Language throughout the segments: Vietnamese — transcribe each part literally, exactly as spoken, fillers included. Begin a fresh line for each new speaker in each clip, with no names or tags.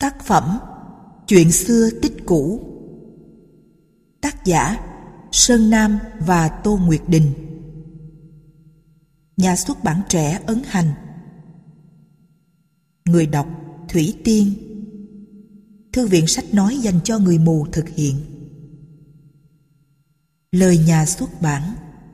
Tác phẩm Chuyện xưa tích cũ. Tác giả Sơn Nam và Tô Nguyệt Đình. Nhà xuất bản Trẻ ấn hành. Người đọc Thủy Tiên. Thư viện sách nói dành cho người mù thực hiện. Lời nhà xuất bản.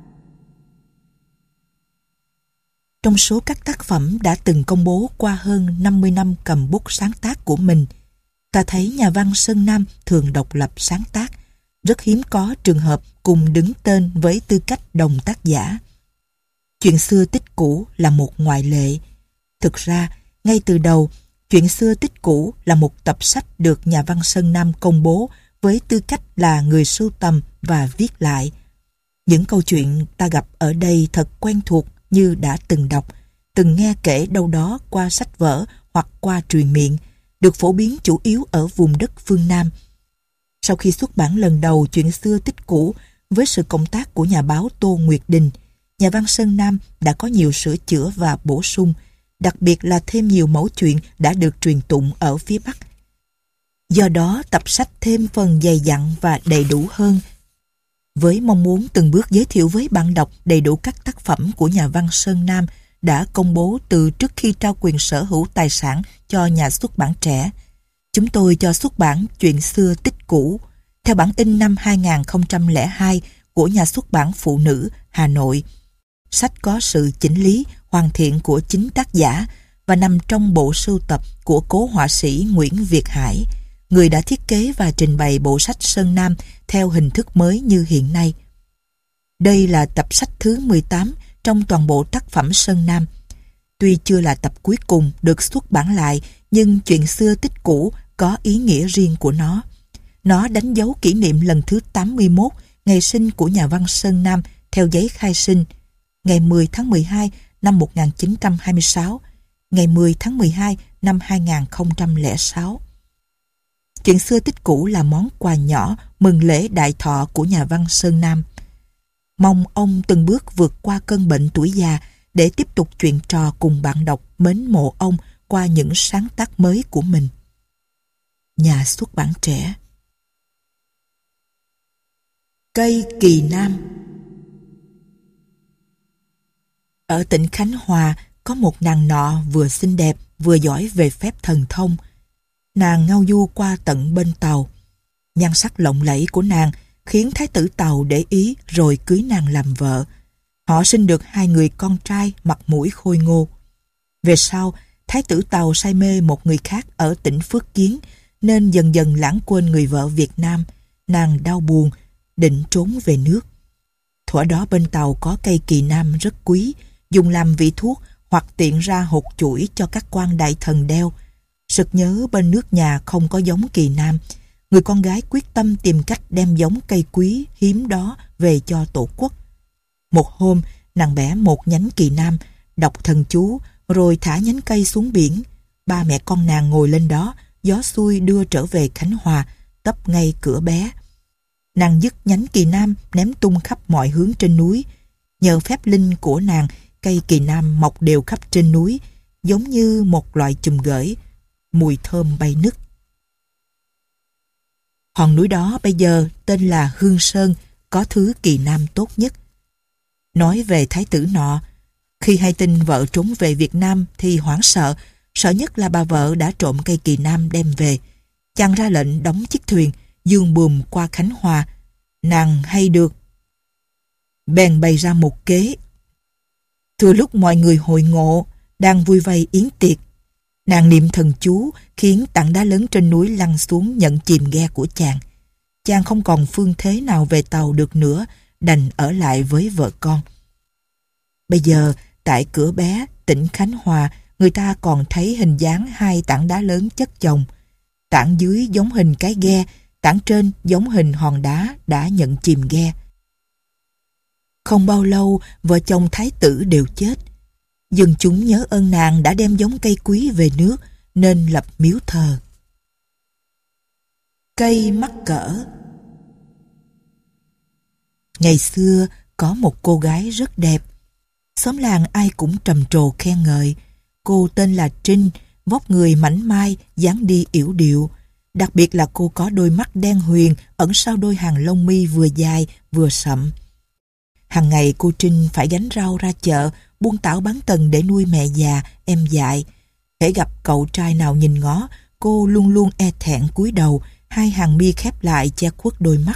Trong số các tác phẩm đã từng công bố qua hơn năm mươi năm cầm bút sáng tác của mình, ta thấy nhà văn Sơn Nam thường độc lập sáng tác, rất hiếm có trường hợp cùng đứng tên với tư cách đồng tác giả. Chuyện xưa tích cũ là một ngoại lệ. Thực ra, ngay từ đầu, Chuyện xưa tích cũ là một tập sách được nhà văn Sơn Nam công bố với tư cách là người sưu tầm và viết lại. Những câu chuyện ta gặp ở đây thật quen thuộc như đã từng đọc, từng nghe kể đâu đó qua sách vở hoặc qua truyền miệng, được phổ biến chủ yếu ở vùng đất phương Nam. Sau khi xuất bản lần đầu Chuyện xưa tích cũ với sự cộng tác của nhà báo Tô Nguyệt Đình, nhà văn Sơn Nam đã có nhiều sửa chữa và bổ sung, đặc biệt là thêm nhiều mẫu chuyện đã được truyền tụng ở phía Bắc. Do đó tập sách thêm phần dày dặn và đầy đủ hơn, với mong muốn từng bước giới thiệu với bạn đọc đầy đủ các tác phẩm của nhà văn Sơn Nam đã công bố từ trước khi trao quyền sở hữu tài sản cho nhà xuất bản Trẻ. Chúng tôi cho xuất bản Chuyện xưa tích cũ theo bản in năm hai nghìn không trăm lẻ hai của nhà xuất bản Phụ Nữ, Hà Nội. Sách có sự chỉnh lý, hoàn thiện của chính tác giả và nằm trong bộ sưu tập của cố họa sĩ Nguyễn Việt Hải, người đã thiết kế và trình bày bộ sách Sơn Nam theo hình thức mới như hiện nay. Đây là tập sách thứ mười tám trong toàn bộ tác phẩm Sơn Nam. Tuy chưa là tập cuối cùng được xuất bản lại, nhưng Chuyện xưa tích cũ có ý nghĩa riêng của nó. Nó đánh dấu kỷ niệm lần thứ tám mươi mốt ngày sinh của nhà văn Sơn Nam theo giấy khai sinh, ngày mười tháng mười hai năm một nghìn chín trăm hai mươi sáu, ngày mười tháng mười hai năm hai nghìn không trăm lẻ sáu. Chuyện xưa tích cũ là món quà nhỏ mừng lễ đại thọ của nhà văn Sơn Nam. Mong ông từng bước vượt qua cơn bệnh tuổi già để tiếp tục chuyện trò cùng bạn đọc mến mộ ông qua những sáng tác mới của mình. Nhà xuất bản Trẻ. Cây kỳ nam. Ở tỉnh Khánh Hòa có một nàng nọ vừa xinh đẹp vừa giỏi về phép thần thông. Nàng ngao du qua tận bên Tàu. Nhan sắc lộng lẫy của nàng khiến Thái tử Tàu để ý rồi cưới nàng làm vợ. Họ sinh được hai người con trai mặt mũi khôi ngô. Về sau, Thái tử Tàu say mê một người khác ở tỉnh Phước Kiến nên dần dần lãng quên người vợ Việt Nam. Nàng đau buồn, định trốn về nước. Thuở đó bên Tàu có cây kỳ nam rất quý, dùng làm vị thuốc hoặc tiện ra hột chuỗi cho các quan đại thần đeo. Sực nhớ bên nước nhà không có giống kỳ nam, người con gái quyết tâm tìm cách đem giống cây quý hiếm đó về cho tổ quốc. Một hôm, nàng bẻ một nhánh kỳ nam, đọc thần chú, rồi thả nhánh cây xuống biển. Ba mẹ con nàng ngồi lên đó, gió xuôi đưa trở về Khánh Hòa, tấp ngay cửa bé. Nàng dứt nhánh kỳ nam ném tung khắp mọi hướng trên núi. Nhờ phép linh của nàng, cây kỳ nam mọc đều khắp trên núi, giống như một loại chùm gởi, mùi thơm bay nức. Hòn núi đó bây giờ tên là Hương Sơn, có thứ kỳ nam tốt nhất. Nói về thái tử nọ, khi hay tin vợ trốn về Việt Nam thì hoảng sợ, sợ nhất là bà vợ đã trộm cây kỳ nam đem về. Chàng ra lệnh đóng chiếc thuyền, dương buồm qua Khánh Hòa. Nàng hay được, bèn bày ra một kế. Thừa lúc mọi người hội ngộ, đang vui vây yến tiệc, nàng niệm thần chú khiến tảng đá lớn trên núi lăn xuống nhận chìm ghe của chàng. Chàng không còn phương thế nào về Tàu được nữa, đành ở lại với vợ con. Bây giờ, tại cửa bé, tỉnh Khánh Hòa, người ta còn thấy hình dáng hai tảng đá lớn chất chồng. Tảng dưới giống hình cái ghe, tảng trên giống hình hòn đá đã nhận chìm ghe. Không bao lâu, vợ chồng thái tử đều chết. Dân chúng nhớ ơn nàng đã đem giống cây quý về nước, nên lập miếu thờ. Cây mắc cỡ. Ngày xưa, có một cô gái rất đẹp. Xóm làng ai cũng trầm trồ khen ngợi. Cô tên là Trinh vóc người mảnh mai, dáng đi yểu điệu. Đặc biệt là cô có đôi mắt đen huyền ẩn sau đôi hàng lông mi vừa dài vừa sậm. Hàng ngày cô Trinh phải gánh rau ra chợ, buôn tảo bán tần để nuôi mẹ già, em dại. Hễ gặp cậu trai nào nhìn ngó, cô luôn luôn e thẹn cúi đầu, hai hàng mi khép lại che khuất đôi mắt.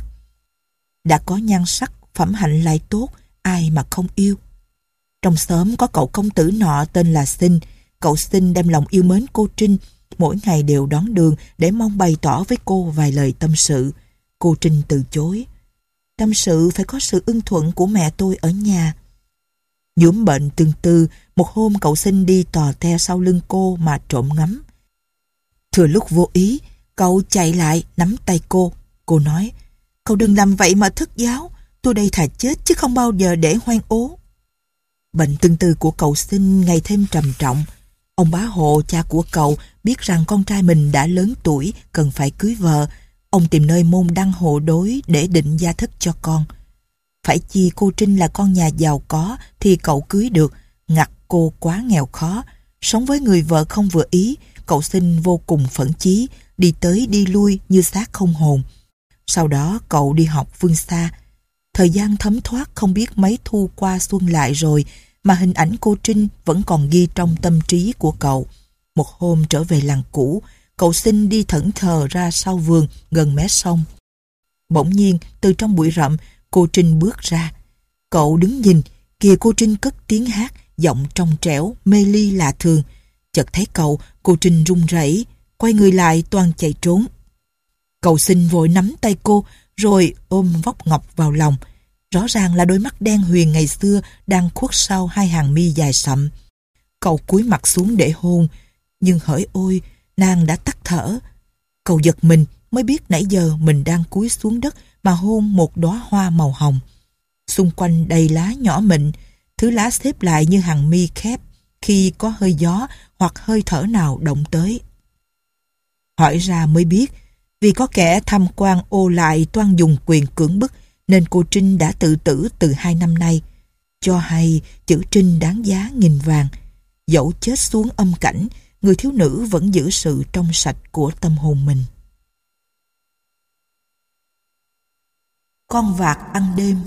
Đã có nhan sắc, phẩm hạnh lại tốt, ai mà không yêu. Trong xóm có cậu công tử nọ tên là Sinh. Cậu Sinh đem lòng yêu mến cô Trinh, mỗi ngày đều đón đường để mong bày tỏ với cô vài lời tâm sự. Cô Trinh từ chối. Tâm sự phải có sự ưng thuận của mẹ tôi ở nhà. Nhuốm bệnh tương tư, một hôm cậu Sinh đi tò te sau lưng cô mà trộm ngắm. Thừa lúc vô ý, cậu chạy lại nắm tay cô. Cô nói, cậu đừng làm vậy mà thất giáo, tôi đây thà chết chứ không bao giờ để hoang ố. Bệnh tương tư của cậu Sinh ngày thêm trầm trọng. Ông bá hộ, cha của cậu, biết rằng con trai mình đã lớn tuổi, cần phải cưới vợ. Ông tìm nơi môn đăng hộ đối để định gia thất cho con. Phải chi cô Trinh là con nhà giàu có thì cậu cưới được, ngặt cô quá nghèo khó. Sống với người vợ không vừa ý, cậu Sinh vô cùng phẫn chí, đi tới đi lui như xác không hồn. Sau đó cậu đi học phương xa. Thời gian thấm thoát không biết mấy thu qua xuân lại rồi, mà hình ảnh cô Trinh vẫn còn ghi trong tâm trí của cậu. Một hôm trở về làng cũ, cậu Sinh đi thẫn thờ ra sau vườn gần mé sông. Bỗng nhiên từ trong bụi rậm, cô Trinh bước ra. Cậu đứng nhìn, kìa cô Trinh cất tiếng hát, giọng trong trẻo, mê ly lạ thường. Chợt thấy cậu, cô Trinh run rẩy, quay người lại toan chạy trốn. Cậu Sinh vội nắm tay cô, rồi ôm vóc ngọc vào lòng. Rõ ràng là đôi mắt đen huyền ngày xưa đang khuất sau hai hàng mi dài sậm. Cậu cúi mặt xuống để hôn, nhưng hỡi ôi, nàng đã tắt thở. Cậu giật mình mới biết nãy giờ mình đang cúi xuống đất mà hôn một đóa hoa màu hồng. Xung quanh đầy lá nhỏ mịn, thứ lá xếp lại như hàng mi khép khi có hơi gió hoặc hơi thở nào động tới. Hỏi ra mới biết, vì có kẻ tham quan ô lại toan dùng quyền cưỡng bức, nên cô Trinh đã tự tử từ hai năm nay. Cho hay chữ Trinh đáng giá nghìn vàng. Dẫu chết xuống âm cảnh, người thiếu nữ vẫn giữ sự trong sạch của tâm hồn mình. Con vạc ăn đêm.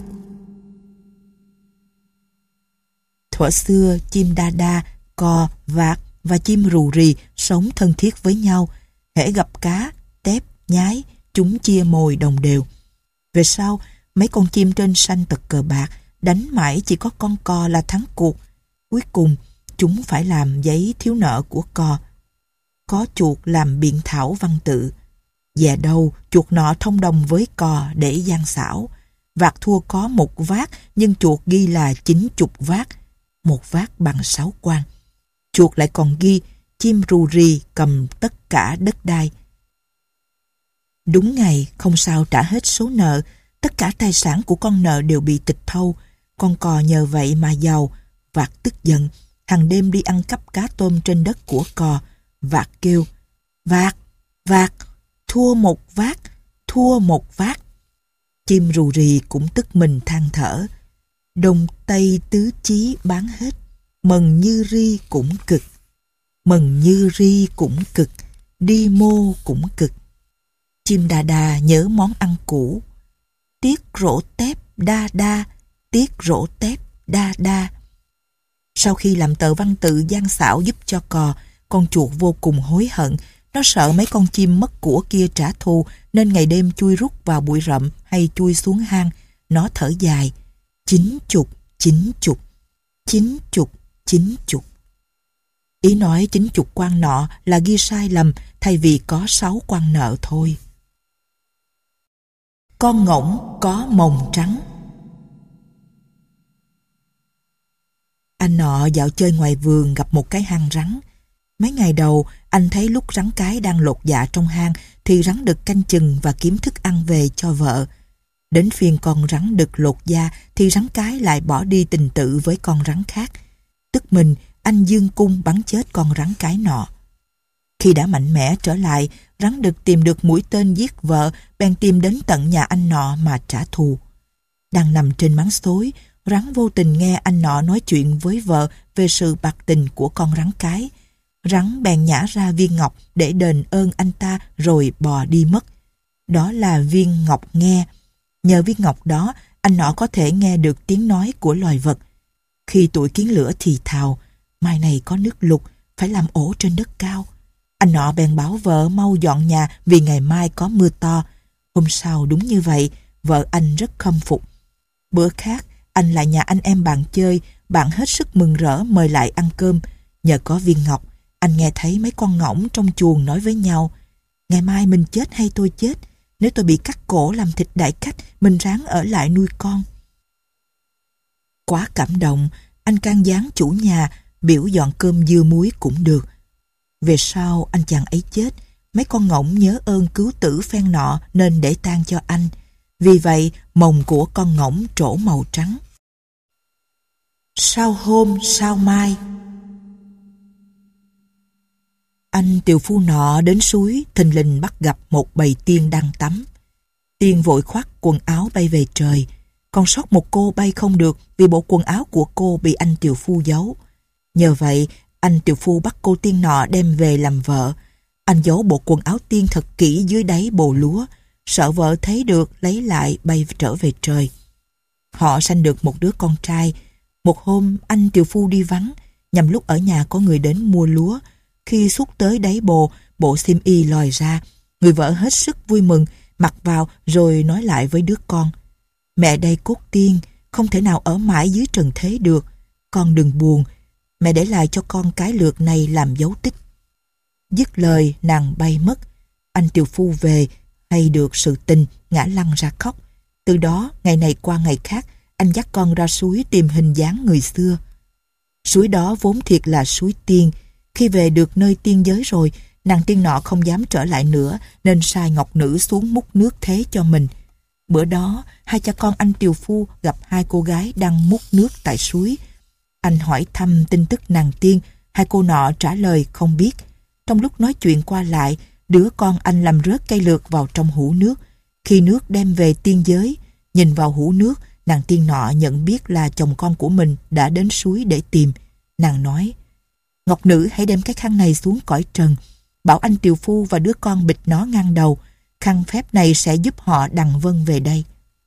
Thuở xưa, chim đa đa, cò, vạc và chim rù rì sống thân thiết với nhau. Hễ gặp cá, tép, nhái, chúng chia mồi đồng đều. Về sau, mấy con chim trên sanh tật cờ bạc, đánh mãi chỉ có con cò là thắng cuộc. Cuối cùng, chúng phải làm giấy thiếu nợ của cò. Có chuột làm biện thảo văn tự. Dè đâu, chuột nọ thông đồng với cò để gian xảo. Vạc thua có một vác, nhưng chuột ghi là chín chục vác. Một vác bằng sáu quan. Chuột lại còn ghi chim rù rì cầm tất cả đất đai. Đúng ngày, không sao trả hết số nợ. Tất cả tài sản của con nợ đều bị tịch thâu. Con cò nhờ vậy mà giàu. Vạc tức giận, hàng đêm đi ăn cắp cá tôm trên đất của cò. Vạc kêu, vạc, vạc, thua một vác, thua một vác. Chim rù rì cũng tức mình than thở. Đông Tây tứ chí bán hết, mần như ri cũng cực. Mần như ri cũng cực, đi mô cũng cực. Chim đà đà nhớ món ăn cũ. Tiếc rổ tép đa đa, tiếc rổ tép đa đa. Sau khi làm tờ văn tự gian xảo giúp cho cò, con chuột vô cùng hối hận. Nó sợ mấy con chim mất của kia trả thù, nên ngày đêm chui rút vào bụi rậm hay chui xuống hang. Nó thở dài, chín chục, chín chục, chín chục, chín chục. Ý nói chín chục quan nọ là ghi sai lầm, thay vì có sáu quan nợ thôi. Con ngỗng có mồng trắng. Anh nọ dạo chơi ngoài vườn gặp một cái hang rắn. Mấy ngày đầu, anh thấy lúc rắn cái đang lột dạ trong hang thì rắn đực canh chừng và kiếm thức ăn về cho vợ. Đến phiên con rắn đực lột da thì rắn cái lại bỏ đi tình tự với con rắn khác. Tức mình, anh dương cung bắn chết con rắn cái nọ. Khi đã mạnh mẽ trở lại, rắn đực tìm được mũi tên giết vợ, bèn tìm đến tận nhà anh nọ mà trả thù. Đang nằm trên máng xối, rắn vô tình nghe anh nọ nói chuyện với vợ về sự bạc tình của con rắn cái. Rắn bèn nhả ra viên ngọc để đền ơn anh ta rồi bò đi mất. Đó là viên ngọc nghe. Nhờ viên ngọc đó, anh nọ có thể nghe được tiếng nói của loài vật. Khi tụi kiến lửa thì thào, mai này có nước lụt, phải làm ổ trên đất cao. Anh nọ bèn bảo vợ mau dọn nhà vì ngày mai có mưa to. Hôm sau đúng như vậy, vợ anh rất khâm phục. Bữa khác, anh lại nhà anh em bạn chơi, bạn hết sức mừng rỡ mời lại ăn cơm. Nhờ có viên ngọc, anh nghe thấy mấy con ngỗng trong chuồng nói với nhau, ngày mai mình chết hay tôi chết, nếu tôi bị cắt cổ làm thịt đại khách, mình ráng ở lại nuôi con. Quá cảm động, anh can gián chủ nhà biểu dọn cơm dưa muối cũng được. Về sau anh chàng ấy chết, mấy con ngỗng nhớ ơn cứu tử phen nọ nên để tang cho anh. Vì vậy mồng của con ngỗng trổ màu trắng. Sau hôm sau mai, anh tiều phu nọ đến suối thình lình bắt gặp một bầy tiên đang tắm. Tiên vội khoác quần áo bay về trời, còn sót một cô bay không được vì bộ quần áo của cô bị anh tiều phu giấu. Nhờ vậy anh tiều phu bắt cô tiên nọ đem về làm vợ. Anh giấu bộ quần áo tiên thật kỹ dưới đáy bồ lúa, sợ vợ thấy được lấy lại bay trở về trời. Họ sanh được một đứa con trai. Một hôm anh tiều phu đi vắng, nhằm lúc ở nhà có người đến mua lúa. Khi xúc tới đáy bồ, bộ xiêm y lòi ra. Người vợ hết sức vui mừng, mặc vào rồi nói lại với đứa con, mẹ đây cốt tiên, không thể nào ở mãi dưới trần thế được. Con đừng buồn, mẹ để lại cho con cái lược này làm dấu tích. Dứt lời nàng bay mất. Anh tiều phu về, hay được sự tình, ngã lăn ra khóc. Từ đó ngày này qua ngày khác, anh dắt con ra suối tìm hình dáng người xưa. Suối đó vốn thiệt là suối tiên. Khi về được nơi tiên giới rồi, nàng tiên nọ không dám trở lại nữa nên sai ngọc nữ xuống múc nước thế cho mình. Bữa đó hai cha con anh tiều phu gặp hai cô gái đang múc nước tại suối. Anh hỏi thăm tin tức nàng tiên, hai cô nọ trả lời không biết. Trong lúc nói chuyện qua lại, đứa con anh làm rớt cây lược vào trong hũ nước. Khi nước đem về tiên giới, nhìn vào hũ nước, nàng tiên nọ nhận biết là chồng con của mình đã đến suối để tìm. Nàng nói, ngọc nữ hãy đem cái khăn này xuống cõi trần, bảo anh tiều phu và đứa con bịt nó ngang đầu. Khăn phép này sẽ giúp họ đằng vân về đây.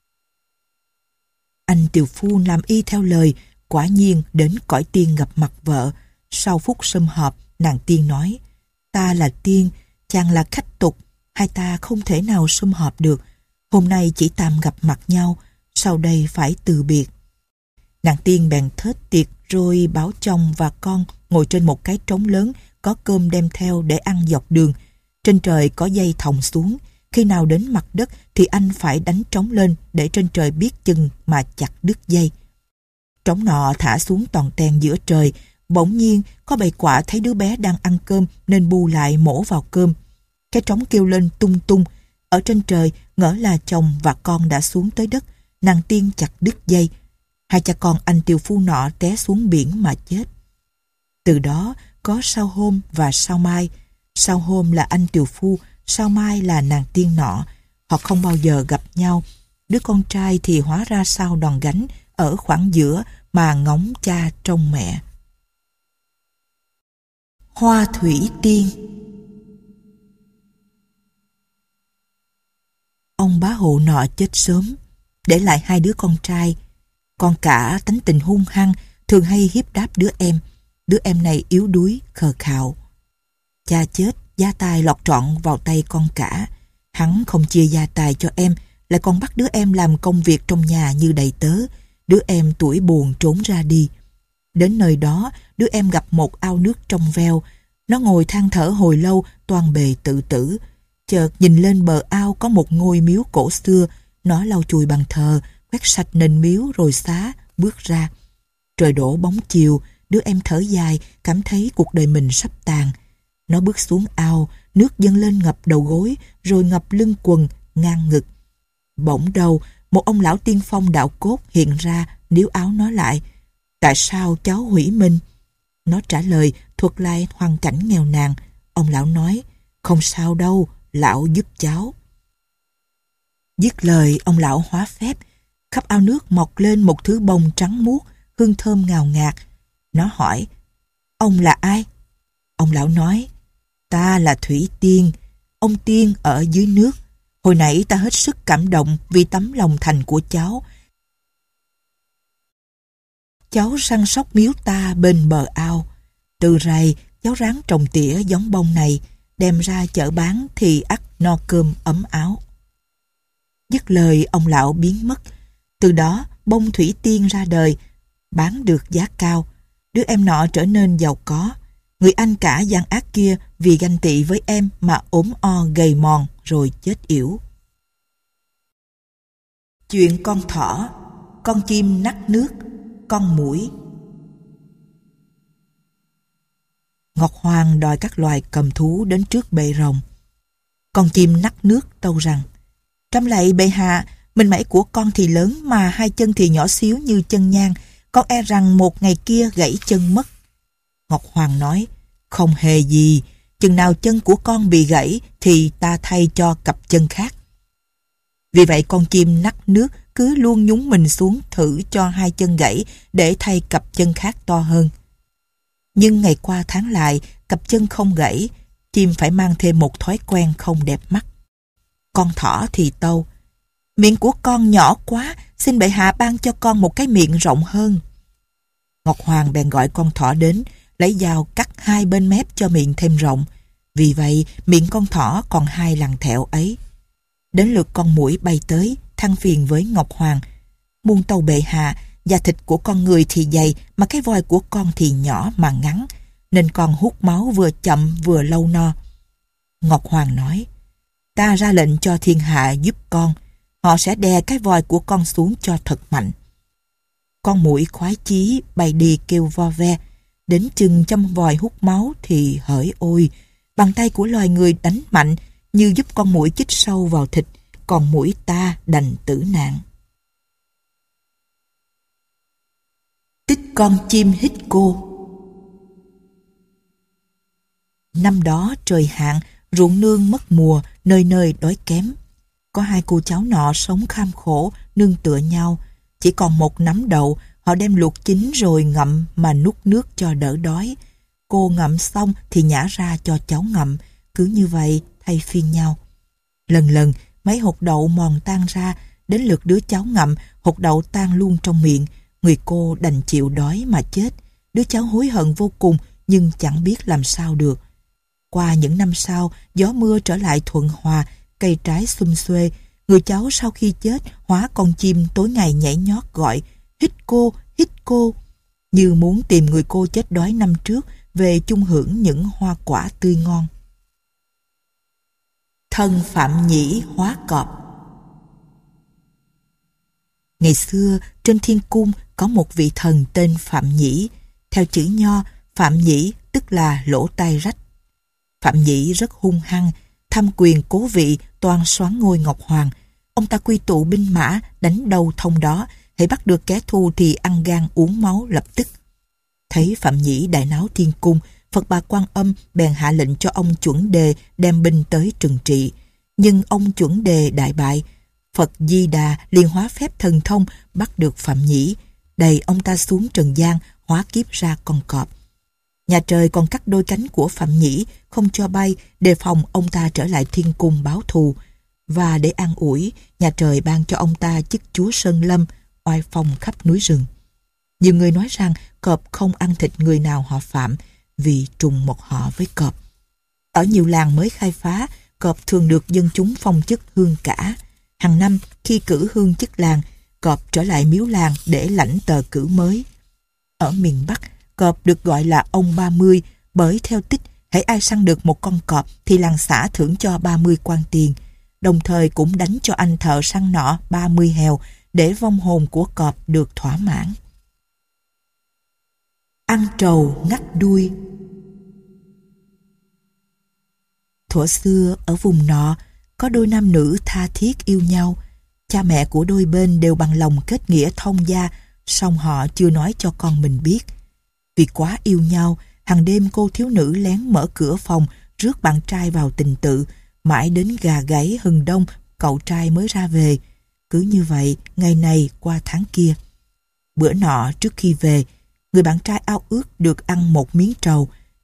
Anh tiều phu làm y theo lời, quả nhiên đến cõi tiên gặp mặt vợ. Sau phút sum họp, nàng tiên nói, ta là tiên, chàng là khách tục, hai ta không thể nào sum họp được. Hôm nay chỉ tạm gặp mặt nhau, sau đây phải từ biệt. Nàng tiên bèn thết tiệc rồi bảo chồng và con ngồi trên một cái trống lớn, có cơm đem theo để ăn dọc đường. Trên trời có dây thòng xuống, khi nào đến mặt đất thì anh phải đánh trống lên để trên trời biết chừng mà chặt đứt dây. Trống nọ thả xuống toàn ten giữa trời, bỗng nhiên có bầy quạ thấy đứa bé đang ăn cơm nên bu lại mổ vào cơm. Cái trống kêu lên tung tung. Ở trên trời ngỡ là chồng và con đã xuống tới đất, nàng tiên chặt đứt dây. Hai cha con anh tiều phu nọ té xuống biển mà chết. Từ đó có sau hôm và sau mai. Sau hôm là anh tiều phu, sau mai là nàng tiên nọ. Họ không bao giờ gặp nhau. Đứa con trai thì hóa ra sao đòn gánh ở khoảng giữa mà ngóng cha trông mẹ. Hoa thủy tiên. Ông bá hộ nọ chết sớm, để lại hai đứa con trai. Con cả tánh tình hung hăng, thường hay hiếp đáp đứa em. Đứa em này yếu đuối, khờ khạo. Cha chết, gia tài lọt trọn vào tay con cả. Hắn không chia gia tài cho em, lại còn bắt đứa em làm công việc trong nhà như đầy tớ. Đứa em tuổi buồn trốn ra đi. Đến nơi đó, đứa em gặp một ao nước trong veo. Nó ngồi than thở hồi lâu, toan bề tự tử. Chợt nhìn lên bờ ao có một ngôi miếu cổ xưa. Nó lau chùi bàn thờ, quét sạch nền miếu rồi xá, bước ra. Trời đổ bóng chiều, đứa em thở dài, cảm thấy cuộc đời mình sắp tàn. Nó bước xuống ao, nước dâng lên ngập đầu gối, rồi ngập lưng quần, ngang ngực. Bỗng đầu, một ông lão tiên phong đạo cốt hiện ra, níu áo nó lại. Tại sao cháu hủy mình? Nó trả lời, thuật lại hoàn cảnh nghèo nàn. Ông lão nói, không sao đâu, lão giúp cháu. Dứt lời, ông lão hóa phép. Khắp ao nước mọc lên một thứ bông trắng muốt, hương thơm ngào ngạt. Nó hỏi, ông là ai? Ông lão nói, ta là Thủy Tiên, ông Tiên ở dưới nước. Hồi nãy ta hết sức cảm động vì tấm lòng thành của cháu. Cháu săn sóc miếu ta bên bờ ao. Từ rày, cháu ráng trồng tỉa giống bông này, đem ra chợ bán thì ắt no cơm ấm áo. Dứt lời, ông lão biến mất. Từ đó, bông Thủy Tiên ra đời, bán được giá cao. Đứa em nọ trở nên giàu có. Người anh cả gian ác kia vì ganh tị với em mà ốm o gầy mòn rồi chết yểu. Chuyện con thỏ, con chim nắt nước, con muỗi. Ngọc Hoàng đòi các loài cầm thú đến trước bệ rồng. Con chim nắt nước tâu rằng, trăm lạy bệ hạ, mình mẩy của con thì lớn mà hai chân thì nhỏ xíu như chân nhang, con e rằng một ngày kia gãy chân mất. Ngọc Hoàng nói, không hề gì, chừng nào chân của con bị gãy thì ta thay cho cặp chân khác. Vì vậy con chim nắt nước cứ luôn nhúng mình xuống thử cho hai chân gãy để thay cặp chân khác to hơn. Nhưng ngày qua tháng lại, cặp chân không gãy, chim phải mang thêm một thói quen không đẹp mắt. Con thỏ thì tâu, miệng của con nhỏ quá, xin bệ hạ ban cho con một cái miệng rộng hơn. Ngọc Hoàng bèn gọi con thỏ đến, lấy dao cắt hai bên mép cho miệng thêm rộng. Vì vậy, miệng con thỏ còn hai lằn thẹo ấy. Đến lượt con muỗi bay tới, than phiền với Ngọc Hoàng. Muôn tâu bệ hạ, da thịt của con người thì dày, mà cái voi của con thì nhỏ mà ngắn, nên con hút máu vừa chậm vừa lâu no. Ngọc Hoàng nói, ta ra lệnh cho thiên hạ giúp con, họ sẽ đè cái voi của con xuống cho thật mạnh. Con muỗi khoái chí bay đi kêu vo ve, đến chừng châm vòi hút máu thì hỡi ôi, bàn tay của loài người đánh mạnh như giúp con muỗi chích sâu vào thịt, còn muỗi ta đành tử nạn. Tích con chim hít cô. Năm đó trời hạn, ruộng nương mất mùa, nơi nơi đói kém. Có hai cô cháu nọ sống kham khổ, nương tựa nhau. Chỉ còn một nắm đậu, họ đem luộc chín rồi ngậm mà nuốt nước cho đỡ đói. Cô ngậm xong thì nhả ra cho cháu ngậm, cứ như vậy thay phiên nhau. Lần lần mấy hột đậu mòn tan ra, đến lượt đứa cháu ngậm, hột đậu tan luôn trong miệng. Người cô đành chịu đói mà chết. Đứa cháu hối hận vô cùng nhưng chẳng biết làm sao được. Qua những năm sau, gió mưa trở lại thuận hòa, cây trái xum xuê. Người cháu sau khi chết hóa con chim tối ngày nhảy nhót gọi hít cô, hít cô, như muốn tìm người cô chết đói năm trước về chung hưởng những hoa quả tươi ngon. Thân Phạm Nhĩ hóa cọp. Ngày xưa trên thiên cung có một vị thần tên Phạm Nhĩ. Theo chữ Nho, Phạm Nhĩ tức là lỗ tai rách. Phạm Nhĩ rất hung hăng, tham quyền cố vị, toan soán ngôi Ngọc Hoàng. Ông ta quy tụ binh mã, đánh đâu thông đó, hãy bắt được kẻ thù thì ăn gan uống máu lập tức. Thấy Phạm Nhĩ đại náo thiên cung, Phật Bà Quan Âm bèn hạ lệnh cho ông Chuẩn Đề đem binh tới trừng trị. Nhưng ông Chuẩn Đề đại bại. Phật Di Đà liền hóa phép thần thông bắt được Phạm Nhĩ, đẩy ông ta xuống trần gian, hóa kiếp ra con cọp. Nhà trời còn cắt đôi cánh của Phạm Nhĩ, không cho bay, đề phòng ông ta trở lại thiên cung báo thù. Và để an ủi, nhà trời ban cho ông ta chức chúa Sơn Lâm, oai phong khắp núi rừng. Nhiều người nói rằng cọp không ăn thịt người nào họ Phạm, vì trùng một họ với cọp. Ở nhiều làng mới khai phá, cọp thường được dân chúng phong chức hương cả. Hàng năm, khi cử hương chức làng, cọp trở lại miếu làng để lãnh tờ cử mới. Ở miền Bắc, cọp được gọi là ông ba mươi, bởi theo tích, hễ ai săn được một con cọp thì làng xã thưởng cho ba mươi quan tiền, đồng thời cũng đánh cho anh thợ săn nọ ba mươi heo để vong hồn của cọp được thỏa mãn. Ăn trầu ngắt đuôi. Thuở xưa ở vùng nọ, có đôi nam nữ tha thiết yêu nhau. Cha mẹ của đôi bên đều bằng lòng kết nghĩa thông gia, song họ chưa nói cho con mình biết. Vì quá yêu nhau, hàng đêm cô thiếu nữ lén mở cửa phòng, rước bạn trai vào tình tự, mãi đến gà gáy hừng đông, cậu trai mới ra về. Cứ như vậy, ngày này qua tháng kia. Bữa nọ trước khi về, người bạn trai ao ước được ăn một miếng trầu,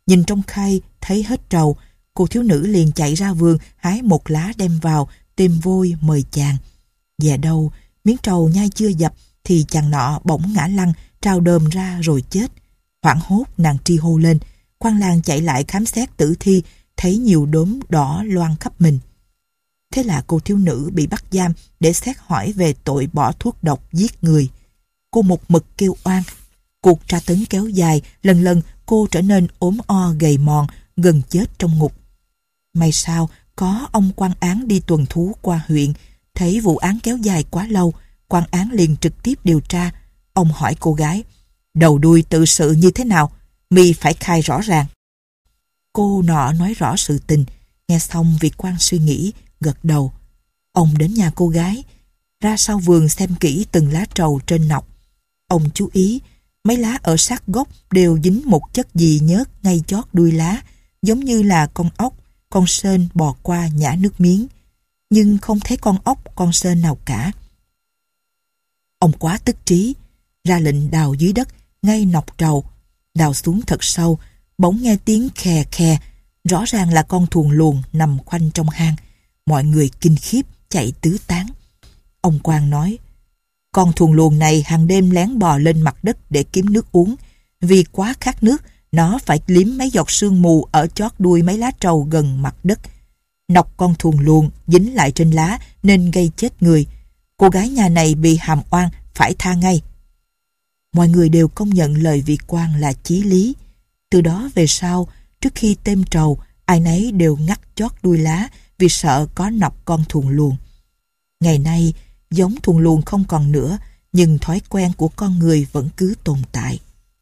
Nhìn trong khay thấy hết trầu, cô thiếu nữ liền chạy ra vườn hái một lá đem vào, tìm vôi mời chàng. Về đâu, miếng trầu nhai chưa dập thì chàng nọ bỗng ngã lăn, trào đờm ra rồi chết. Hoảng hốt nàng tri hô lên, quan lang chạy lại khám xét tử thi, thấy nhiều đốm đỏ loang khắp mình. Thế là cô thiếu nữ bị bắt giam để xét hỏi về tội bỏ thuốc độc giết người. Cô một mực kêu oan. Cuộc tra tấn kéo dài, lần lần cô trở nên ốm o gầy mòn, gần chết trong ngục. May sao có ông quan án đi tuần thú qua huyện, thấy vụ án kéo dài quá lâu, quan án liền trực tiếp điều tra. Ông hỏi cô gái, đầu đuôi tự sự như thế nào, mi phải khai rõ ràng. Cô nọ nói rõ sự tình, nghe xong vị quan suy nghĩ, gật đầu. Ông đến nhà cô gái, ra sau vườn xem kỹ từng lá trầu trên nọc. Ông chú ý, mấy lá ở sát gốc đều dính một chất gì nhớt ngay chót đuôi lá, giống như là con ốc, con sên bò qua nhả nước miếng. Nhưng không thấy con ốc, con sên nào cả. Ông quá tức trí, ra lệnh đào dưới đất, ngay nọc trầu. Đào xuống thật sâu, bỗng nghe tiếng khè khè, rõ ràng là con thuồng luồng nằm khoanh trong hang. Mọi người kinh khiếp, chạy tứ tán. Ông quan nói, con thuồng luồng này hàng đêm lén bò lên mặt đất để kiếm nước uống. Vì quá khát nước, nó phải liếm mấy giọt sương mù ở chót đuôi mấy lá trầu gần mặt đất. Nọc con thuồng luồng dính lại trên lá nên gây chết người. Cô gái nhà này bị hàm oan, phải tha ngay. Mọi người đều công nhận lời vị quan là chí lý. Từ đó về sau, trước khi têm trầu, ai nấy đều ngắt chót đuôi lá vì sợ có nọc con thuồng luồng. Ngày nay, giống thuồng luồng không còn nữa, nhưng thói quen của con người vẫn cứ tồn tại.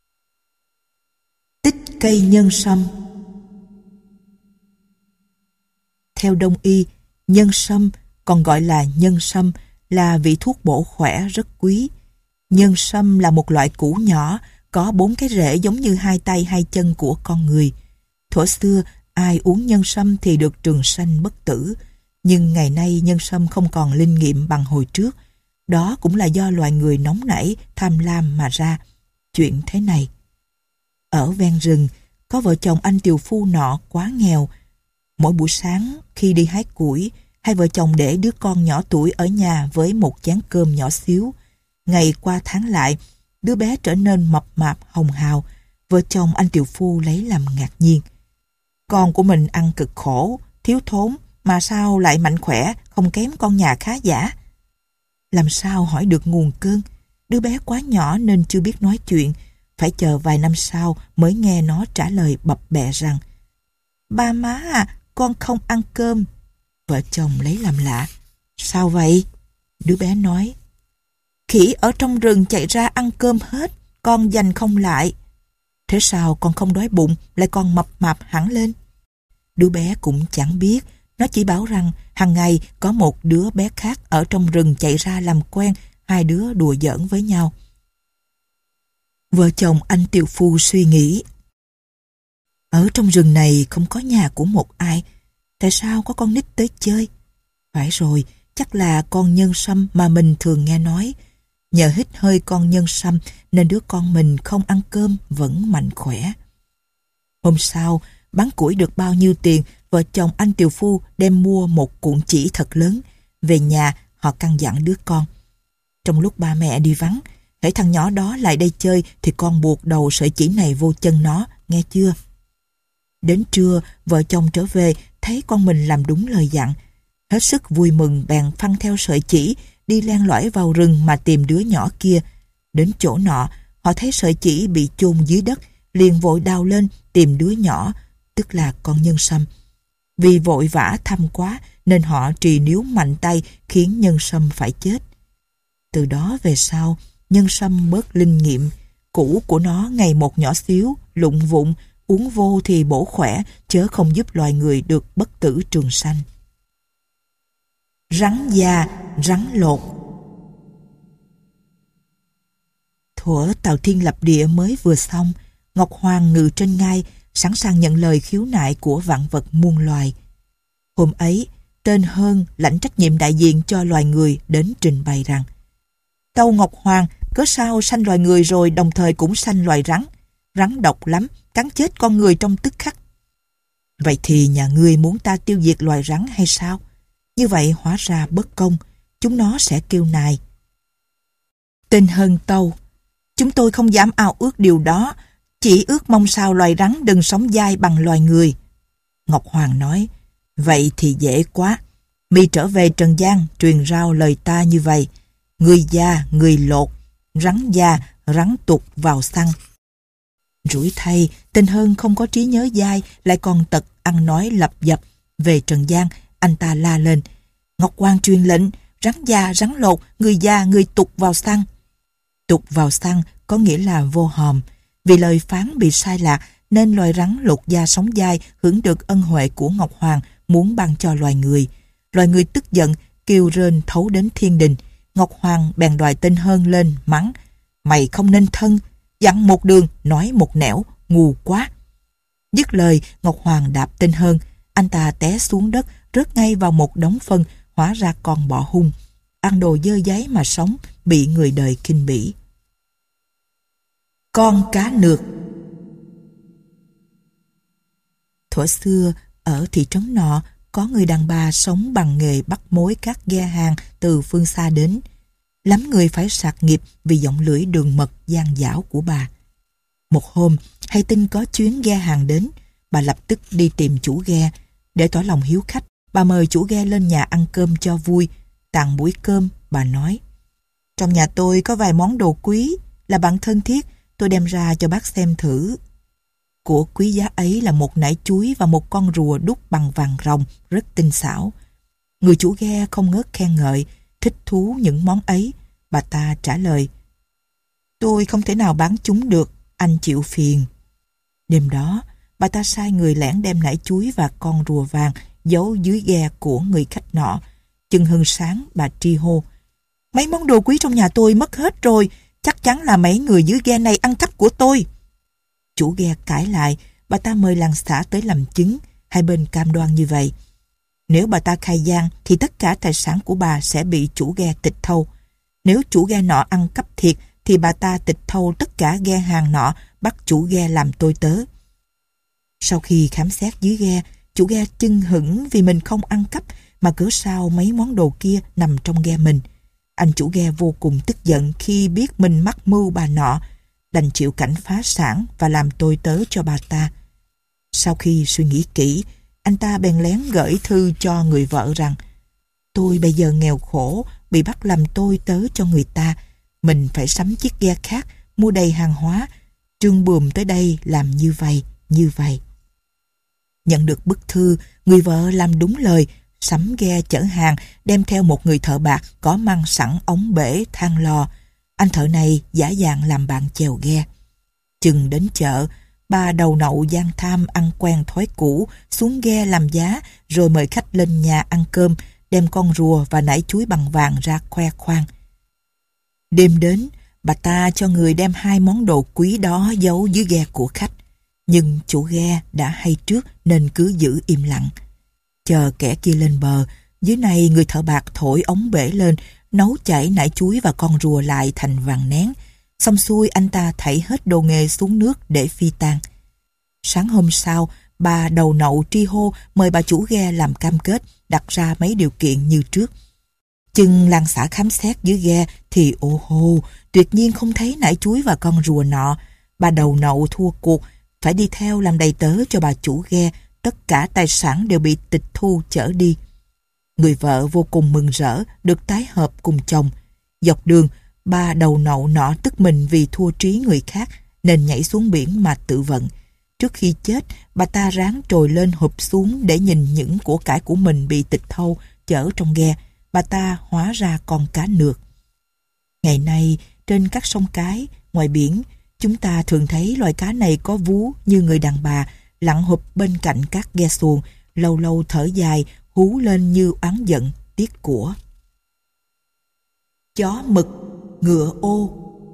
Tích cây nhân sâm. Theo Đông y, nhân sâm, còn gọi là nhân sâm, là vị thuốc bổ khỏe rất quý. Nhân sâm là một loại củ nhỏ, có bốn cái rễ giống như hai tay hai chân của con người. Thuở xưa, ai uống nhân sâm thì được trường sanh bất tử. Nhưng ngày nay nhân sâm không còn linh nghiệm bằng hồi trước. Đó cũng là do loài người nóng nảy, tham lam mà ra. Chuyện thế này. Ở ven rừng, có vợ chồng anh tiều phu nọ quá nghèo. Mỗi buổi sáng khi đi hái củi, hai vợ chồng để đứa con nhỏ tuổi ở nhà với một chén cơm nhỏ xíu. Ngày qua tháng lại, đứa bé trở nên mập mạp hồng hào. Vợ chồng anh tiều phu lấy làm ngạc nhiên. Con của mình ăn cực khổ, thiếu thốn, mà sao lại mạnh khỏe, không kém con nhà khá giả. Làm sao hỏi được nguồn cơn? Đứa bé quá nhỏ nên chưa biết nói chuyện. Phải chờ vài năm sau mới nghe nó trả lời bập bẹ rằng, ba má à, con không ăn cơm. Vợ chồng lấy làm lạ. Sao vậy? Đứa bé nói, khỉ ở trong rừng chạy ra ăn cơm hết, con giành không lại. Thế sao con không đói bụng, lại còn mập mạp hẳn lên? Đứa bé cũng chẳng biết, nó chỉ bảo rằng hàng ngày có một đứa bé khác ở trong rừng chạy ra làm quen, hai đứa đùa giỡn với nhau. Vợ chồng anh tiều phu suy nghĩ, ở trong rừng này không có nhà của một ai, tại sao có con nít tới chơi? Phải rồi, chắc là con nhân sâm mà mình thường nghe nói. Nhờ hít hơi con nhân sâm nên đứa con mình không ăn cơm vẫn mạnh khỏe. Hôm sau, bán củi được bao nhiêu tiền, vợ chồng anh tiều phu đem mua một cuộn chỉ thật lớn. Về nhà, họ căn dặn đứa con. Trong lúc ba mẹ đi vắng, hễ thằng nhỏ đó lại đây chơi thì con buộc đầu sợi chỉ này vô chân nó, nghe chưa? Đến trưa, vợ chồng trở về, thấy con mình làm đúng lời dặn. Hết sức vui mừng bèn phăng theo sợi chỉ, đi len lỏi vào rừng mà tìm đứa nhỏ kia. Đến chỗ nọ, họ thấy sợi chỉ bị chôn dưới đất, liền vội đào lên tìm đứa nhỏ, tức là con nhân sâm. Vì vội vã thăm quá nên họ trì níu mạnh tay khiến nhân sâm phải chết. Từ đó về sau, nhân sâm bớt linh nghiệm, củ của nó ngày một nhỏ xíu, lụng vụng, uống vô thì bổ khỏe, chớ không giúp loài người được bất tử trường sanh. Rắn già, rắn lột. Thuở Tào Thiên lập địa mới vừa xong, Ngọc Hoàng ngự trên ngai, sẵn sàng nhận lời khiếu nại của vạn vật muôn loài. Hôm ấy, Tên Hơn lãnh trách nhiệm đại diện cho loài người đến trình bày rằng, tâu Ngọc Hoàng, cớ sao sanh loài người rồi đồng thời cũng sanh loài rắn? rắn độc lắm, cắn chết con người trong tức khắc. Vậy thì nhà ngươi muốn ta tiêu diệt loài rắn hay sao? Như vậy hóa ra bất công, chúng nó sẽ kêu nài. Tên Hân tâu: Chúng tôi không dám ao ước điều đó, chỉ ước mong sao loài rắn đừng sống dai bằng loài người. Ngọc Hoàng nói: Vậy thì dễ quá. Mi trở về trần gian truyền rao lời ta như vậy: người già, người lột, rắn già, rắn tục vào xăng. Rủi thay, tên Hân không có trí nhớ dai, lại còn tật ăn nói lập dập. Về trần gian, anh ta la lên: Ngọc Hoàng truyền lệnh, rắn già, rắn lột, người già, người tục vào xăng. Tục vào xăng có nghĩa là vô hòm. Vì lời phán bị sai lạc nên loài rắn lột da sống dai hưởng được ân huệ của Ngọc Hoàng muốn ban cho loài người. Loài người tức giận, kêu rên thấu đến thiên đình. Ngọc Hoàng bèn đòi tên Hân lên mắng: Mày không nên thân, dặn một đường, nói một nẻo, ngu quá. Dứt lời, Ngọc Hoàng đạp tên Hân, anh ta té xuống đất, rớt ngay vào một đống phân, hóa ra con bọ hung. Ăn đồ dơ dáy mà sống, bị người đời khinh bỉ. Con cá nược. Thuở xưa, ở thị trấn nọ, có người đàn bà sống bằng nghề bắt mối các ghe hàng từ phương xa đến. Lắm người phải sạc nghiệp vì giọng lưỡi đường mật gian dảo của bà. Một hôm, hay tin có chuyến ghe hàng đến, bà lập tức đi tìm chủ ghe. Để tỏ lòng hiếu khách, bà mời chủ ghe lên nhà ăn cơm cho vui. Tàn buổi cơm, bà nói: Trong nhà tôi có vài món đồ quý, là bạn thân thiết, tôi đem ra cho bác xem thử. Của quý giá ấy là một nải chuối và một con rùa đúc bằng vàng ròng rất tinh xảo. Người chủ ghe không ngớt khen ngợi, thích thú những món ấy. Bà ta trả lời: Tôi không thể nào bán chúng được, anh chịu phiền. Đêm đó, bà ta sai người lẻn đem nải chuối và con rùa vàng giấu dưới ghe của người khách nọ. Chừng hừng sáng, bà tri hô: Mấy món đồ quý trong nhà tôi mất hết rồi, chắc chắn là mấy người dưới ghe này ăn cắp của tôi. Chủ ghe cãi lại, bà ta mời làng xã tới làm chứng, hai bên cam đoan như vậy. Nếu bà ta khai gian thì tất cả tài sản của bà sẽ bị chủ ghe tịch thâu. Nếu chủ ghe nọ ăn cắp thiệt thì bà ta tịch thâu tất cả ghe hàng nọ, bắt chủ ghe làm tôi tớ. Sau khi khám xét dưới ghe, chủ ghe chưng hửng vì mình không ăn cắp, mà cớ sao mấy món đồ kia nằm trong ghe mình. Anh chủ ghe vô cùng tức giận khi biết mình mắc mưu bà nọ, đành chịu cảnh phá sản và làm tôi tớ cho bà ta. Sau khi suy nghĩ kỹ, anh ta bèn lén gửi thư cho người vợ rằng: Tôi bây giờ nghèo khổ, bị bắt làm tôi tớ cho người ta. Mình phải sắm chiếc ghe khác, mua đầy hàng hóa. Trương Bùm tới đây làm như vậy, như vậy. Nhận được bức thư, người vợ làm đúng lời, sắm ghe chở hàng, đem theo một người thợ bạc có mang sẵn ống bể, than lò. Anh thợ này giả dạng làm bạn chèo ghe. Chừng đến chợ, bà đầu nậu gian tham ăn quen thói cũ, xuống ghe làm giá, rồi mời khách lên nhà ăn cơm, đem con rùa và nải chuối bằng vàng ra khoe khoang. Đêm đến, bà ta cho người đem hai món đồ quý đó giấu dưới ghe của khách. Nhưng chủ ghe đã hay trước nên cứ giữ im lặng. Chờ kẻ kia lên bờ, dưới này người thợ bạc thổi ống bể lên, nấu chảy nải chuối và con rùa lại thành vàng nén. Xong xuôi anh ta thảy hết đồ nghề xuống nước để phi tang. Sáng hôm sau, bà đầu nậu tri hô mời bà chủ ghe làm cam kết, đặt ra mấy điều kiện như trước. Chừng làng xã khám xét dưới ghe thì ô hô, tuyệt nhiên không thấy nải chuối và con rùa nọ. Bà đầu nậu thua cuộc, phải đi theo làm đầy tớ cho bà chủ ghe. Tất cả tài sản đều bị tịch thu chở đi. Người vợ vô cùng mừng rỡ được tái hợp cùng chồng. Dọc đường, bà đầu nậu nọ tức mình vì thua trí người khác nên nhảy xuống biển mà tự vận. Trước khi chết, bà ta ráng trồi lên hụp xuống để nhìn những của cải của mình bị tịch thâu chở trong ghe. Bà ta hóa ra con cá nược. Ngày nay, trên các sông cái, ngoài biển, chúng ta thường thấy loài cá này có vú như người đàn bà, lặn hụp bên cạnh các ghe xuồng, lâu lâu thở dài, hú lên như oán giận, tiếc của. Chó mực, ngựa ô.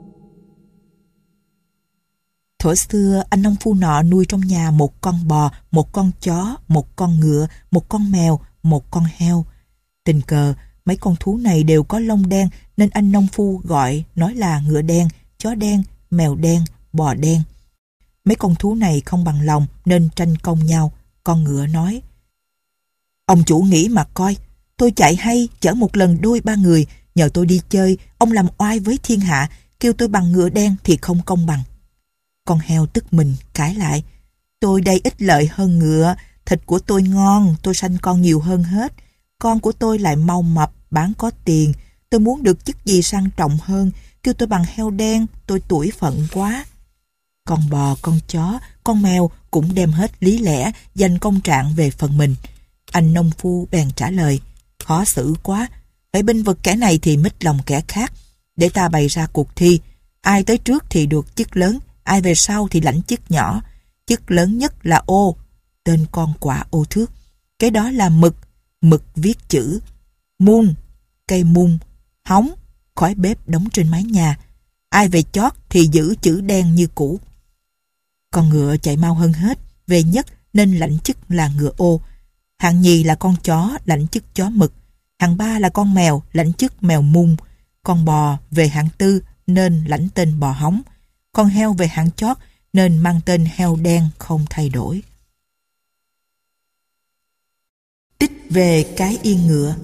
Thuở xưa, anh nông phu nọ nuôi trong nhà một con bò, một con chó, một con ngựa, một con mèo, một con heo. Tình cờ, mấy con thú này đều có lông đen nên anh nông phu gọi nói là ngựa đen, chó đen, mèo đen, bò đen. Mấy con thú này không bằng lòng nên tranh công nhau. Con ngựa nói: Ông chủ nghĩ mà coi, tôi chạy hay chở một lần đôi ba người, nhờ tôi đi chơi, ông làm oai với thiên hạ, kêu tôi bằng ngựa đen thì không công bằng. Con heo tức mình cãi lại: Tôi đây ít lợi hơn ngựa, thịt của tôi ngon, tôi sanh con nhiều hơn hết. Con của tôi lại mau mập, bán có tiền, tôi muốn được chức gì sang trọng hơn, kêu tôi bằng heo đen, tôi tủi phận quá. Con bò, con chó, con mèo cũng đem hết lý lẽ, giành công trạng về phần mình. Anh nông phu bèn trả lời: Khó xử quá, phải binh vực kẻ này thì mít lòng kẻ khác. Để ta bày ra cuộc thi, ai tới trước thì được chức lớn, ai về sau thì lãnh chức nhỏ. Chức lớn nhất là ô, tên con quạ ô thước. Cái đó là mực, mực viết chữ. Mun, cây mun. Hóng, khói bếp đóng trên mái nhà. Ai về chót thì giữ chữ đen như cũ. Con ngựa chạy mau hơn hết, về nhất nên lãnh chức là ngựa ô. Hạng nhì là con chó, lãnh chức chó mực. Hạng ba là con mèo, lãnh chức mèo mun. Con bò về hạng tư nên lãnh tên bò hóng. Con heo về hạng chót nên mang tên heo đen không thay đổi. Tích về cái yên ngựa.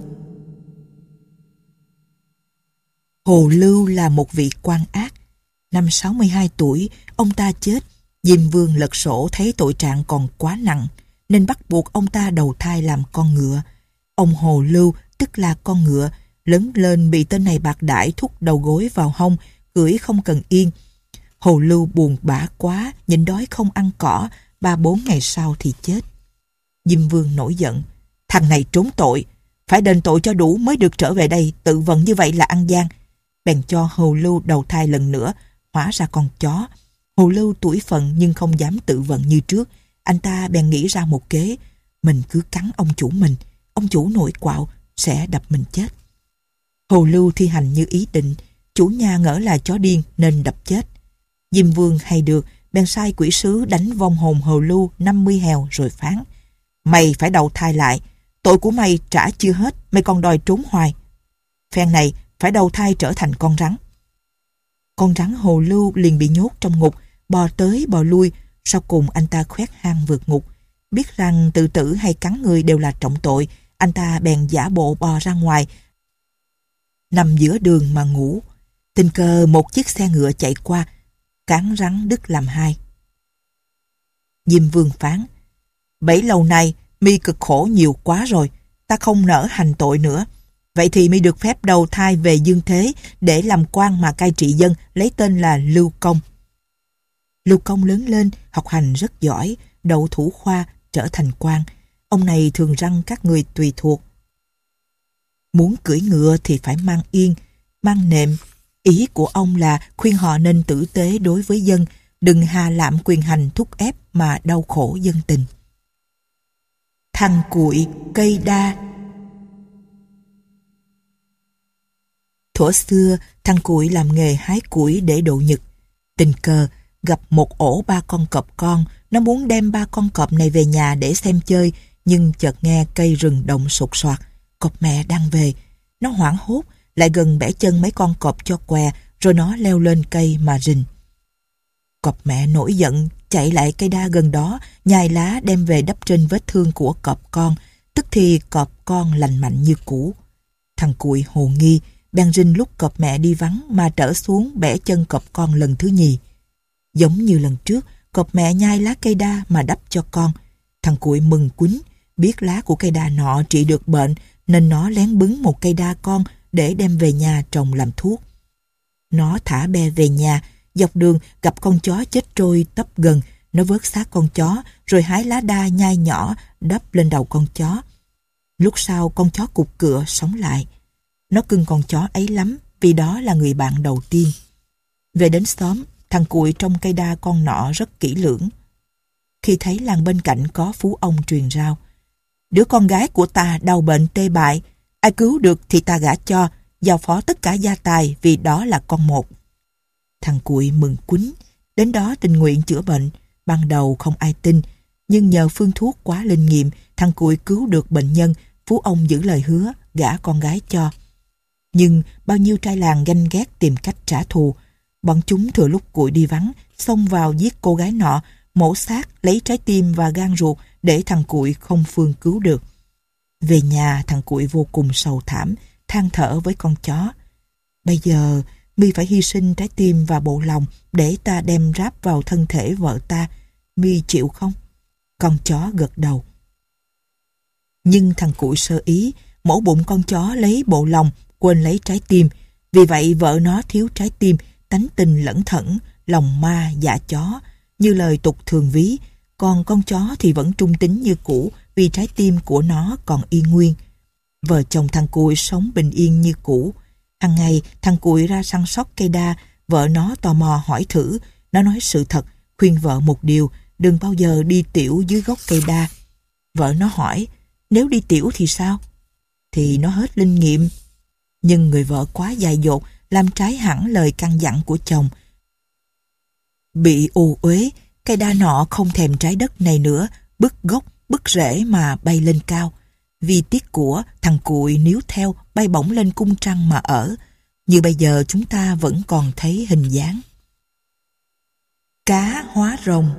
Hồ Lưu là một vị quan ác. Năm sáu mươi hai tuổi, ông ta chết. Diêm Vương lật sổ thấy tội trạng còn quá nặng, nên bắt buộc ông ta đầu thai làm con ngựa. Ông Hồ Lưu, tức là con ngựa, lớn lên bị tên này bạc đãi thúc đầu gối vào hông, cưỡi không cần yên. Hồ Lưu buồn bã quá, nhịn đói không ăn cỏ, ba bốn ngày sau thì chết. Diêm Vương nổi giận: Thằng này trốn tội, phải đền tội cho đủ mới được trở về đây, tự vận như vậy là ăn gian. Bèn cho Hồ Lưu đầu thai lần nữa, hóa ra con chó. Hồ Lưu tủi phận nhưng không dám tự vận như trước. Anh ta bèn nghĩ ra một kế: mình cứ cắn ông chủ mình, ông chủ nổi quạo sẽ đập mình chết. Hồ Lưu thi hành như ý định. Chủ nhà ngỡ là chó điên nên đập chết. Diêm Vương hay được, bèn sai quỷ sứ đánh vong hồn Hồ Lưu năm mươi hèo rồi phán: Mày phải đầu thai lại, tội của mày trả chưa hết, mày còn đòi trốn hoài. Phen này phải đầu thai trở thành con rắn. Con rắn Hồ Lưu liền bị nhốt trong ngục, bò tới bò lui. Sau cùng anh ta khoét hang vượt ngục. Biết rằng tự tử hay cắn người đều là trọng tội, anh ta bèn giả bộ bò ra ngoài, nằm giữa đường mà ngủ. Tình cờ một chiếc xe ngựa chạy qua, cán rắn đứt làm hai. Diêm Vương phán: Bấy lâu nay mi cực khổ nhiều quá rồi, ta không nỡ hành tội nữa. Vậy thì mi được phép đầu thai về dương thế để làm quan mà cai trị dân, lấy tên là Lưu Công. Lưu Công lớn lên, học hành rất giỏi, đậu thủ khoa, trở thành quan. Ông này thường răn các người tùy thuộc: Muốn cưỡi ngựa thì phải mang yên, mang nệm. Ý của ông là khuyên họ nên tử tế đối với dân, đừng hà lạm quyền hành thúc ép mà đau khổ dân tình. Thằng cuội cây đa. Thuở xưa, thằng cuội làm nghề hái củi để độ nhật. Tình cờ gặp một ổ ba con cọp con. Nó muốn đem ba con cọp này về nhà để xem chơi, nhưng chợt nghe cây rừng động sột soạt. Cọp mẹ đang về. Nó hoảng hốt, lại gần bẻ chân mấy con cọp cho què, rồi nó leo lên cây mà rình. Cọp mẹ nổi giận, chạy lại cây đa gần đó, nhai lá đem về đắp trên vết thương của cọp con. Tức thì cọp con lành mạnh như cũ. Thằng cuội hồ nghi, bèn rình lúc cọp mẹ đi vắng mà trở xuống bẻ chân cọp con lần thứ nhì. Giống như lần trước, cọp mẹ nhai lá cây đa mà đắp cho con. Thằng cuội mừng quýnh, biết lá của cây đa nọ trị được bệnh, nên nó lén bứng một cây đa con để đem về nhà trồng làm thuốc. Nó thả be về nhà, dọc đường gặp con chó chết trôi tấp gần. Nó vớt xác con chó, rồi hái lá đa nhai nhỏ đắp lên đầu con chó. Lúc sau con chó cục cựa sống lại. Nó cưng con chó ấy lắm, vì đó là người bạn đầu tiên. Về đến xóm, thằng cuội trông cây đa con nọ rất kỹ lưỡng. Khi thấy làng bên cạnh có phú ông truyền rao: Đứa con gái của ta đau bệnh tê bại, ai cứu được thì ta gả cho, giao phó tất cả gia tài vì đó là con một. Thằng cuội mừng quýnh, đến đó tình nguyện chữa bệnh. Ban đầu không ai tin, nhưng nhờ phương thuốc quá linh nghiệm, thằng cuội cứu được bệnh nhân. Phú ông giữ lời hứa, gả con gái cho. Nhưng bao nhiêu trai làng ganh ghét tìm cách trả thù. Bọn chúng thừa lúc Cuội đi vắng, xông vào giết cô gái nọ, mổ xác, lấy trái tim và gan ruột để thằng Cuội không phương cứu được. Về nhà, thằng Cuội vô cùng sầu thảm, than thở với con chó. Bây giờ, mi phải hy sinh trái tim và bộ lòng để ta đem ráp vào thân thể vợ ta. Mi chịu không? Con chó gật đầu. Nhưng thằng Cuội sơ ý, mổ bụng con chó lấy bộ lòng, quên lấy trái tim. Vì vậy vợ nó thiếu trái tim, tánh tình lẩn thẩn, lòng ma dạ chó, như lời tục thường ví. Còn con chó thì vẫn trung tín như cũ, vì trái tim của nó còn y nguyên. Vợ chồng thằng Cuội sống bình yên như cũ. Hằng ngày thằng Cuội ra săn sóc cây đa, vợ nó tò mò hỏi thử. Nó nói sự thật, khuyên vợ một điều, đừng bao giờ đi tiểu dưới gốc cây đa. Vợ nó hỏi, nếu đi tiểu thì sao? Thì nó hết linh nghiệm. Nhưng người vợ quá dại dột, làm trái hẳn lời căn dặn của chồng. Bị ô uế, cây đa nọ không thèm trái đất này nữa, bứt gốc, bứt rễ mà bay lên cao. Vì tiếc của, thằng Cuội níu theo bay bổng lên cung trăng mà ở. Như bây giờ chúng ta vẫn còn thấy hình dáng. Cá hóa rồng.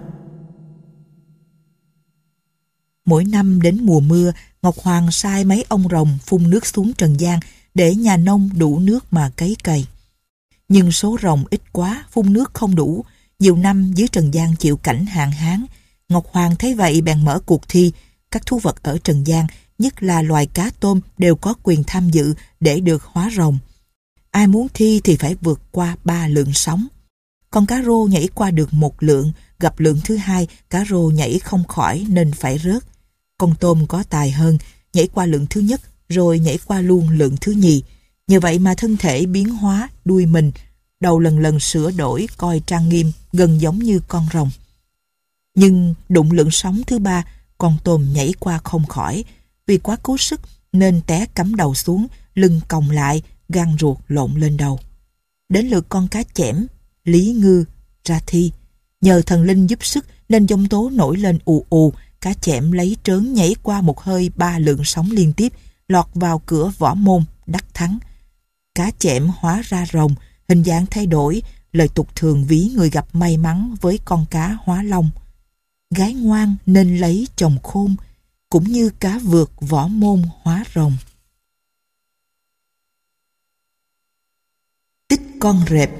Mỗi năm đến mùa mưa, Ngọc Hoàng sai mấy ông rồng phun nước xuống trần gian để nhà nông đủ nước mà cấy cày. Nhưng số rồng ít quá, phun nước không đủ. Nhiều năm dưới trần gian chịu cảnh hạn hán. Ngọc Hoàng thấy vậy bèn mở cuộc thi. Các thú vật ở trần gian, nhất là loài cá tôm, đều có quyền tham dự để được hóa rồng. Ai muốn thi thì phải vượt qua ba lượng sóng. Con cá rô nhảy qua được một lượng, gặp lượng thứ hai, cá rô nhảy không khỏi nên phải rớt. Con tôm có tài hơn, nhảy qua lượng thứ nhất, rồi nhảy qua luôn lượng thứ nhì. Nhờ vậy mà thân thể biến hóa, đuôi mình, đầu lần lần sửa đổi, coi trang nghiêm, gần giống như con rồng. Nhưng đụng lượng sóng thứ ba, con tôm nhảy qua không khỏi. Vì quá cố sức nên té cắm đầu xuống, lưng còng lại, gan ruột lộn lên đầu. Đến lượt con cá chẽm, Lý Ngư, ra thi. Nhờ thần linh giúp sức nên giông tố nổi lên ù ù, cá chẽm lấy trớn nhảy qua một hơi ba lượng sóng liên tiếp, lọt vào cửa võ môn, đắc thắng. Cá chẽm hóa ra rồng, hình dạng thay đổi, lời tục thường ví người gặp may mắn với con cá hóa long. Gái ngoan nên lấy chồng khôn, cũng như cá vượt võ môn hóa rồng. Tích con rệp.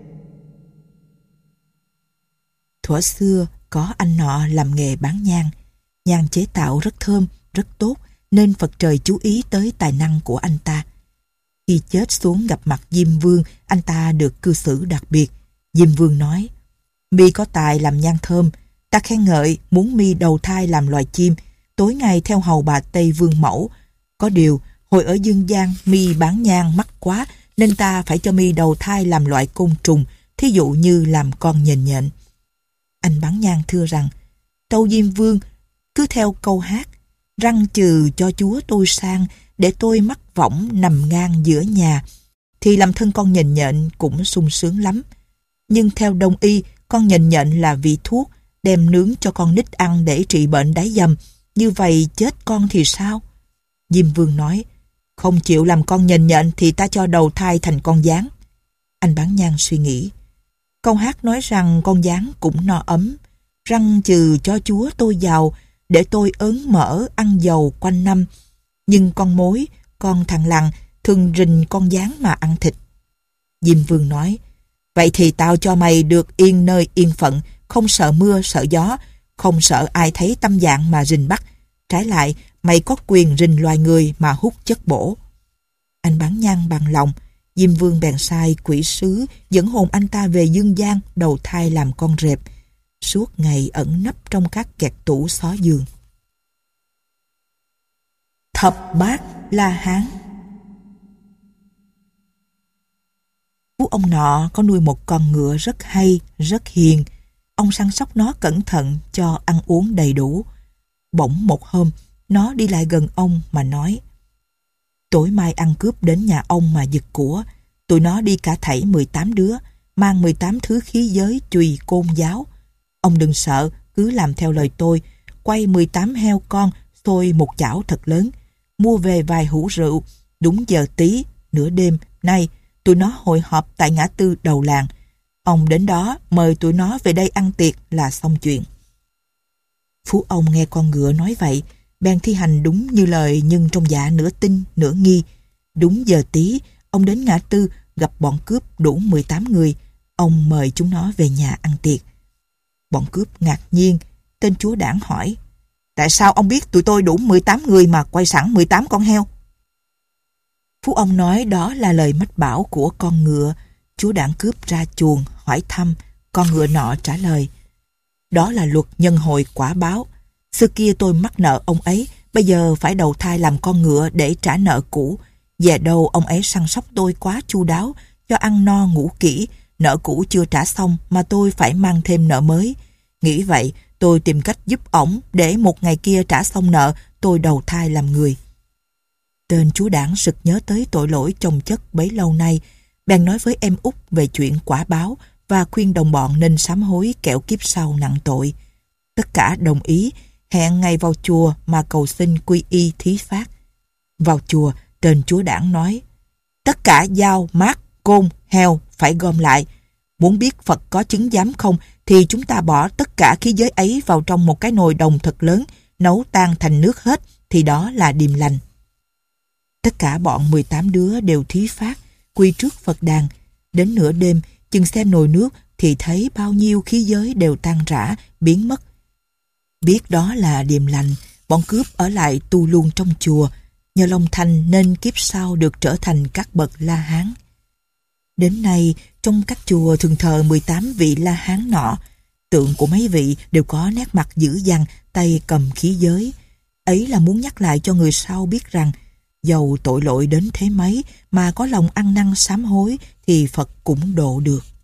Thuở xưa có anh nọ làm nghề bán nhang. Nhang chế tạo rất thơm, rất tốt, nên Phật trời chú ý tới tài năng của anh ta. Khi chết xuống gặp mặt Diêm Vương, anh ta được cư xử đặc biệt. Diêm Vương nói, mi có tài làm nhang thơm, ta khen ngợi muốn mi đầu thai làm loài chim, tối ngày theo hầu bà Tây Vương mẫu. Có điều, hồi ở dương gian mi bán nhang mắc quá, nên ta phải cho mi đầu thai làm loại côn trùng, thí dụ như làm con nhện nhện. Anh bán nhang thưa rằng, tâu Diêm Vương, cứ theo câu hát, răng trừ cho chúa tôi sang, để tôi mắc võng nằm ngang giữa nhà, thì làm thân con nhện nhện cũng sung sướng lắm. Nhưng theo đông y, con nhện nhện là vị thuốc, đem nướng cho con nít ăn để trị bệnh đái dầm, như vậy chết con thì sao? Diêm Vương nói, không chịu làm con nhện nhện thì ta cho đầu thai thành con gián. Anh bán nhang suy nghĩ, câu hát nói rằng con gián cũng no ấm, răng trừ cho chúa tôi giàu, để tôi ớn mỡ ăn dầu quanh năm. Nhưng con mối, con thằng lằn thường rình con gián mà ăn thịt. Diêm Vương nói, vậy thì tao cho mày được yên nơi yên phận, không sợ mưa sợ gió, không sợ ai thấy tâm dạng mà rình bắt. Trái lại, mày có quyền rình loài người mà hút chất bổ. Anh bán nhang bằng lòng. Diêm Vương bèn sai quỷ sứ dẫn hồn anh ta về dương gian đầu thai làm con rệp, suốt ngày ẩn nấp trong các kẹt tủ xó giường. Thập bát La Hán. Phú ông nọ có nuôi một con ngựa rất hay, rất hiền. Ông săn sóc nó cẩn thận, cho ăn uống đầy đủ. Bỗng một hôm, nó đi lại gần ông mà nói, tối mai ăn cướp đến nhà ông mà giật của. Tụi nó đi cả thảy mười tám đứa, mang mười tám thứ khí giới chùy côn giáo. Ông đừng sợ, cứ làm theo lời tôi, quay mười tám heo con, xôi một chảo thật lớn, mua về vài hũ rượu. Đúng giờ tí, nửa đêm, nay, tụi nó hội họp tại ngã tư đầu làng. Ông đến đó mời tụi nó về đây ăn tiệc là xong chuyện. Phú ông nghe con ngựa nói vậy, bèn thi hành đúng như lời, nhưng trong dạ nửa tin nửa nghi. Đúng giờ tí, ông đến ngã tư gặp bọn cướp đủ mười tám người. Ông mời chúng nó về nhà ăn tiệc. Bọn cướp ngạc nhiên. Tên chúa đảng hỏi: tại sao ông biết tụi tôi đủ mười tám người mà quay sẵn mười tám con heo? Phú ông nói đó là lời mách bảo của con ngựa. Chúa đảng cướp ra chuồng hỏi thăm. Con ngựa nọ trả lời: đó là luật nhân hồi quả báo. Xưa kia tôi mắc nợ ông ấy, bây giờ phải đầu thai làm con ngựa để trả nợ cũ. Về đâu ông ấy săn sóc tôi quá chu đáo, cho ăn no ngủ kỹ. Nợ cũ chưa trả xong mà tôi phải mang thêm nợ mới. Nghĩ vậy, tôi tìm cách giúp ổng để một ngày kia trả xong nợ, tôi đầu thai làm người. Tên chúa đảng sực nhớ tới tội lỗi chồng chất bấy lâu nay, bèn nói với em út về chuyện quả báo và khuyên đồng bọn nên sám hối kẻo kiếp sau nặng tội. Tất cả đồng ý, hẹn ngày vào chùa mà cầu xin quy y thí phát. Vào chùa, tên chúa đảng nói: tất cả dao, mát, côn, heo phải gom lại. Muốn biết Phật có chứng giám không thì chúng ta bỏ tất cả khí giới ấy vào trong một cái nồi đồng thật lớn, nấu tan thành nước hết, thì đó là điềm lành. Tất cả bọn mười tám đứa đều thí phát, quy trước Phật đàn. Đến nửa đêm, chừng xem nồi nước thì thấy bao nhiêu khí giới đều tan rã, biến mất. Biết đó là điềm lành, bọn cướp ở lại tu luôn trong chùa. Nhờ lòng thành nên kiếp sau được trở thành các bậc La Hán. Đến nay, trong các chùa thường thờ mười tám vị La Hán nọ. Tượng của mấy vị đều có nét mặt dữ dằn, tay cầm khí giới. Ấy là muốn nhắc lại cho người sau biết rằng, dầu tội lỗi đến thế mấy mà có lòng ăn năn sám hối thì Phật cũng độ được.